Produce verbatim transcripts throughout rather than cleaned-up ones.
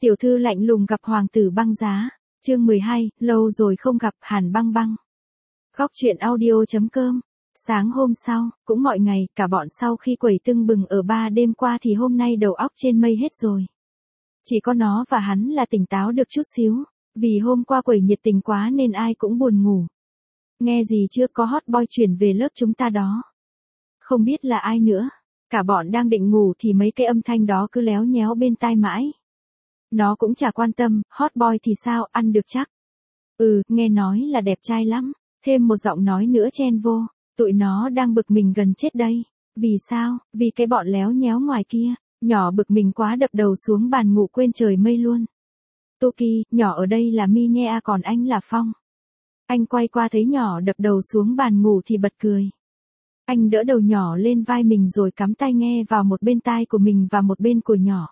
Tiểu thư lạnh lùng gặp hoàng tử băng giá. Chương mười hai, lâu rồi không gặp, Hàn Băng Băng. Góc truyện audio.com. Sáng hôm sau, cũng mọi ngày, cả bọn sau khi quẩy tưng bừng ở ba đêm qua thì hôm nay đầu óc trên mây hết rồi. Chỉ có nó và hắn là tỉnh táo được chút xíu, vì hôm qua quẩy nhiệt tình quá nên ai cũng buồn ngủ. Nghe gì chưa, có hot boy chuyển về lớp chúng ta đó. Không biết là ai nữa. Cả bọn đang định ngủ thì mấy cái âm thanh đó cứ léo nhéo bên tai mãi. Nó cũng chả quan tâm, hot boy thì sao, ăn được chắc. Ừ, nghe nói là đẹp trai lắm. Thêm một giọng nói nữa chen vô. Tụi nó đang bực mình gần chết đây. Vì sao? Vì cái bọn léo nhéo ngoài kia. Nhỏ bực mình quá đập đầu xuống bàn ngủ quên trời mây luôn. Toki, nhỏ ở đây là Mi nha, còn anh là Phong. Anh quay qua thấy nhỏ đập đầu xuống bàn ngủ thì bật cười. Anh đỡ đầu nhỏ lên vai mình rồi cắm tai nghe vào một bên tai của mình và một bên của nhỏ.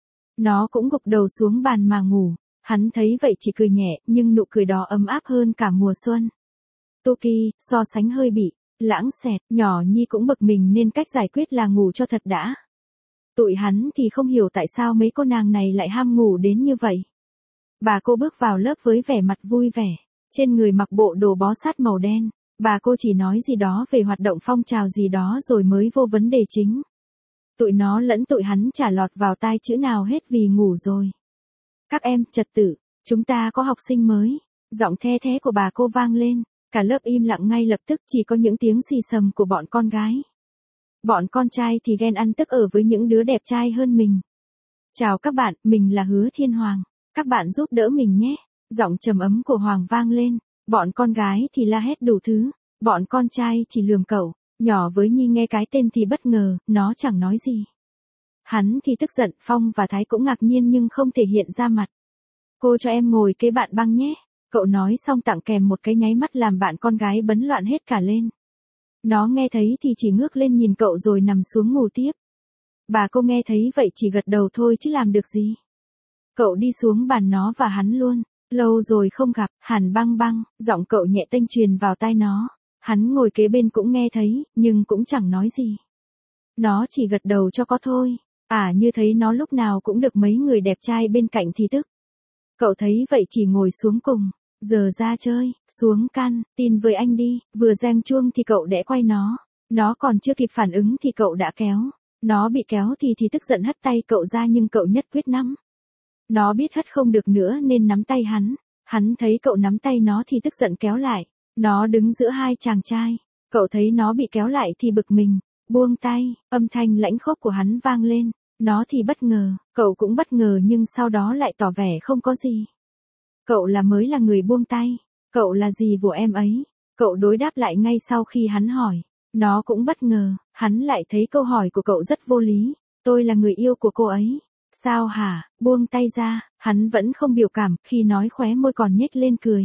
Nó cũng gục đầu xuống bàn mà ngủ. Hắn thấy vậy chỉ cười nhẹ, nhưng nụ cười đó ấm áp hơn cả mùa xuân. Toki, so sánh hơi bị lãng xẹt, nhỏ Nhi cũng bực mình nên cách giải quyết là ngủ cho thật đã. Tụi hắn thì không hiểu tại sao mấy cô nàng này lại ham ngủ đến như vậy. Bà cô bước vào lớp với vẻ mặt vui vẻ, trên người mặc bộ đồ bó sát màu đen. Bà cô chỉ nói gì đó về hoạt động phong trào gì đó rồi mới vô vấn đề chính. Tụi nó lẫn tụi hắn chả lọt vào tai chữ nào hết vì ngủ rồi. Các em, trật tự, chúng ta có học sinh mới. Giọng the thé của bà cô vang lên, cả lớp im lặng ngay lập tức, chỉ có những tiếng xì xầm của bọn con gái. Bọn con trai thì ghen ăn tức ở với những đứa đẹp trai hơn mình. Chào các bạn, mình là Hứa Thiên Hoàng. Các bạn giúp đỡ mình nhé. Giọng trầm ấm của Hoàng vang lên. Bọn con gái thì la hét đủ thứ. Bọn con trai chỉ lườm cậu. Nhỏ với Nhi nghe cái tên thì bất ngờ, nó chẳng nói gì. Hắn thì tức giận, Phong và Thái cũng ngạc nhiên nhưng không thể hiện ra mặt. Cô cho em ngồi kế bạn Băng nhé. Cậu nói xong tặng kèm một cái nháy mắt làm bạn con gái bấn loạn hết cả lên. Nó nghe thấy thì chỉ ngước lên nhìn cậu rồi nằm xuống ngủ tiếp. Bà cô nghe thấy vậy chỉ gật đầu thôi chứ làm được gì. Cậu đi xuống bàn nó và hắn luôn. Lâu rồi không gặp, Hàn Băng Băng, giọng cậu nhẹ tênh truyền vào tai nó. Hắn ngồi kế bên cũng nghe thấy, nhưng cũng chẳng nói gì. Nó chỉ gật đầu cho có thôi. À, như thấy nó lúc nào cũng được mấy người đẹp trai bên cạnh thì tức. Cậu thấy vậy chỉ ngồi xuống cùng. Giờ ra chơi, xuống căn, tin với anh đi. Vừa reng chuông thì cậu đẽ quay nó. Nó còn chưa kịp phản ứng thì cậu đã kéo. Nó bị kéo thì thì tức giận hất tay cậu ra nhưng cậu nhất quyết nắm. Nó biết hất không được nữa nên nắm tay hắn. Hắn thấy cậu nắm tay nó thì tức giận kéo lại. Nó đứng giữa hai chàng trai. Cậu thấy nó bị kéo lại thì bực mình. Buông tay, âm thanh lãnh khốc của hắn vang lên. Nó thì bất ngờ, cậu cũng bất ngờ nhưng sau đó lại tỏ vẻ không có gì. Cậu là mới là người buông tay. Cậu là gì của em ấy? Cậu đối đáp lại ngay sau khi hắn hỏi. Nó cũng bất ngờ, hắn lại thấy câu hỏi của cậu rất vô lý. Tôi là người yêu của cô ấy. Sao hả? Buông tay ra, hắn vẫn không biểu cảm, khi nói khóe môi còn nhếch lên cười.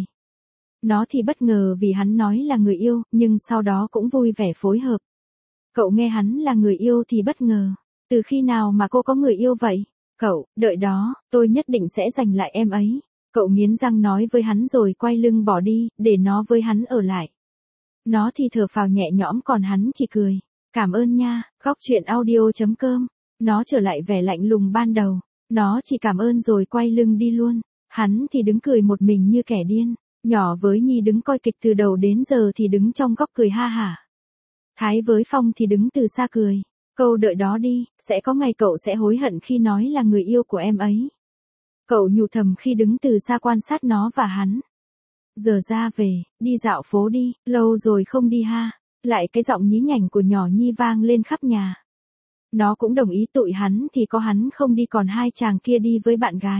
Nó thì bất ngờ vì hắn nói là người yêu, nhưng sau đó cũng vui vẻ phối hợp. Cậu nghe hắn là người yêu thì bất ngờ. Từ khi nào mà cô có người yêu vậy? Cậu, đợi đó, tôi nhất định sẽ giành lại em ấy. Cậu nghiến răng nói với hắn rồi quay lưng bỏ đi, để nó với hắn ở lại. Nó thì thở phào nhẹ nhõm còn hắn chỉ cười. Cảm ơn nha, góc truyện audio.com. Nó trở lại vẻ lạnh lùng ban đầu. Nó chỉ cảm ơn rồi quay lưng đi luôn. Hắn thì đứng cười một mình như kẻ điên. Nhỏ với Nhi đứng coi kịch từ đầu đến giờ thì đứng trong góc cười ha hả. Thái với Phong thì đứng từ xa cười. Câu đợi đó đi, sẽ có ngày cậu sẽ hối hận khi nói là người yêu của em ấy. Cậu nhủ thầm khi đứng từ xa quan sát nó và hắn. Giờ ra về, đi dạo phố đi, lâu rồi không đi ha. Lại cái giọng nhí nhảnh của nhỏ Nhi vang lên khắp nhà. Nó cũng đồng ý, tụi hắn thì có hắn không đi còn hai chàng kia đi với bạn gái.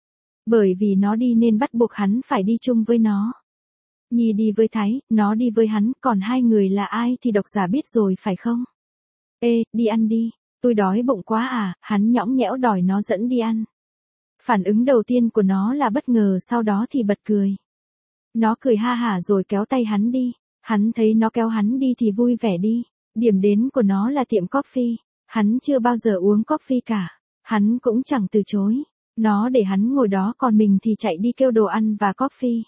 Bởi vì nó đi nên bắt buộc hắn phải đi chung với nó. Nhi đi với Thái, nó đi với hắn, còn hai người là ai thì độc giả biết rồi phải không? Ê, đi ăn đi, tôi đói bụng quá à, hắn nhõng nhẽo đòi nó dẫn đi ăn. Phản ứng đầu tiên của nó là bất ngờ, sau đó thì bật cười. Nó cười ha hả rồi kéo tay hắn đi. Hắn thấy nó kéo hắn đi thì vui vẻ đi. Điểm đến của nó là tiệm coffee. Hắn chưa bao giờ uống coffee cả. Hắn cũng chẳng từ chối. Nó để hắn ngồi đó còn mình thì chạy đi kêu đồ ăn và coffee.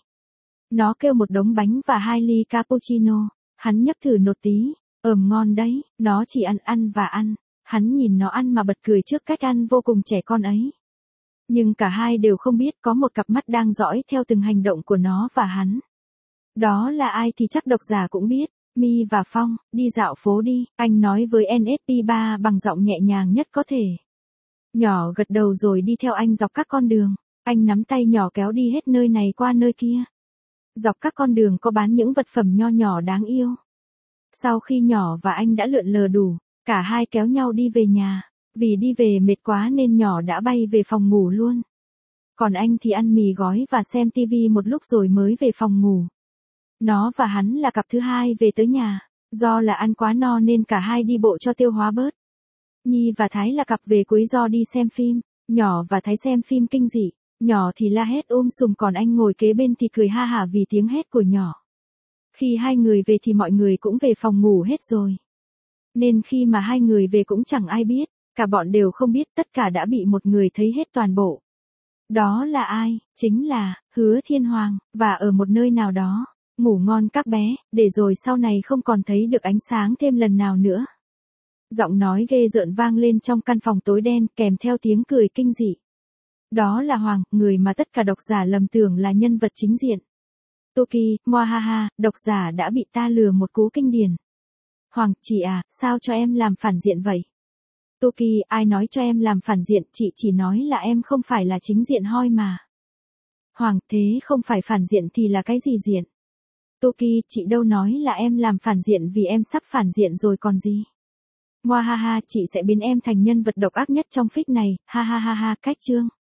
Nó kêu một đống bánh và hai ly cappuccino. Hắn nhấp thử nốt tí. Ừm, ngon đấy. Nó chỉ ăn ăn và ăn. Hắn nhìn nó ăn mà bật cười trước cách ăn vô cùng trẻ con ấy. Nhưng cả hai đều không biết có một cặp mắt đang dõi theo từng hành động của nó và hắn. Đó là ai thì chắc độc giả cũng biết. My và Phong, đi dạo phố đi, anh nói với en ét pê ba bằng giọng nhẹ nhàng nhất có thể. Nhỏ gật đầu rồi đi theo anh dọc các con đường. Anh nắm tay nhỏ kéo đi hết nơi này qua nơi kia. Dọc các con đường có bán những vật phẩm nho nhỏ đáng yêu. Sau khi nhỏ và anh đã lượn lờ đủ, cả hai kéo nhau đi về nhà. Vì đi về mệt quá nên nhỏ đã bay về phòng ngủ luôn. Còn anh thì ăn mì gói và xem tivi một lúc rồi mới về phòng ngủ. Nó và hắn là cặp thứ hai về tới nhà. Do là ăn quá no nên cả hai đi bộ cho tiêu hóa bớt. Nhi và Thái là cặp về cuối do đi xem phim. Nhỏ và Thái xem phim kinh dị. Nhỏ thì la hét um sùm còn anh ngồi kế bên thì cười ha hả vì tiếng hét của nhỏ. Khi hai người về thì mọi người cũng về phòng ngủ hết rồi. Nên khi mà hai người về cũng chẳng ai biết. Cả bọn đều không biết, tất cả đã bị một người thấy hết toàn bộ. Đó là ai? Chính là Hứa Thiên Hoàng, và ở một nơi nào đó. Ngủ ngon các bé, để rồi sau này không còn thấy được ánh sáng thêm lần nào nữa. Giọng nói ghê rợn vang lên trong căn phòng tối đen kèm theo tiếng cười kinh dị. Đó là Hoàng, người mà tất cả độc giả lầm tưởng là nhân vật chính diện. Toki, Moahaha, độc giả đã bị ta lừa một cú kinh điển. Hoàng, chị à, sao cho em làm phản diện vậy? Toki, ai nói cho em làm phản diện, chị chỉ nói là em không phải là chính diện hoi mà. Hoàng, thế không phải phản diện thì là cái gì diện? Toki, chị đâu nói là em làm phản diện vì em sắp phản diện rồi còn gì. Moahaha, chị sẽ biến em thành nhân vật độc ác nhất trong fic này, ha ha ha ha, cách chương.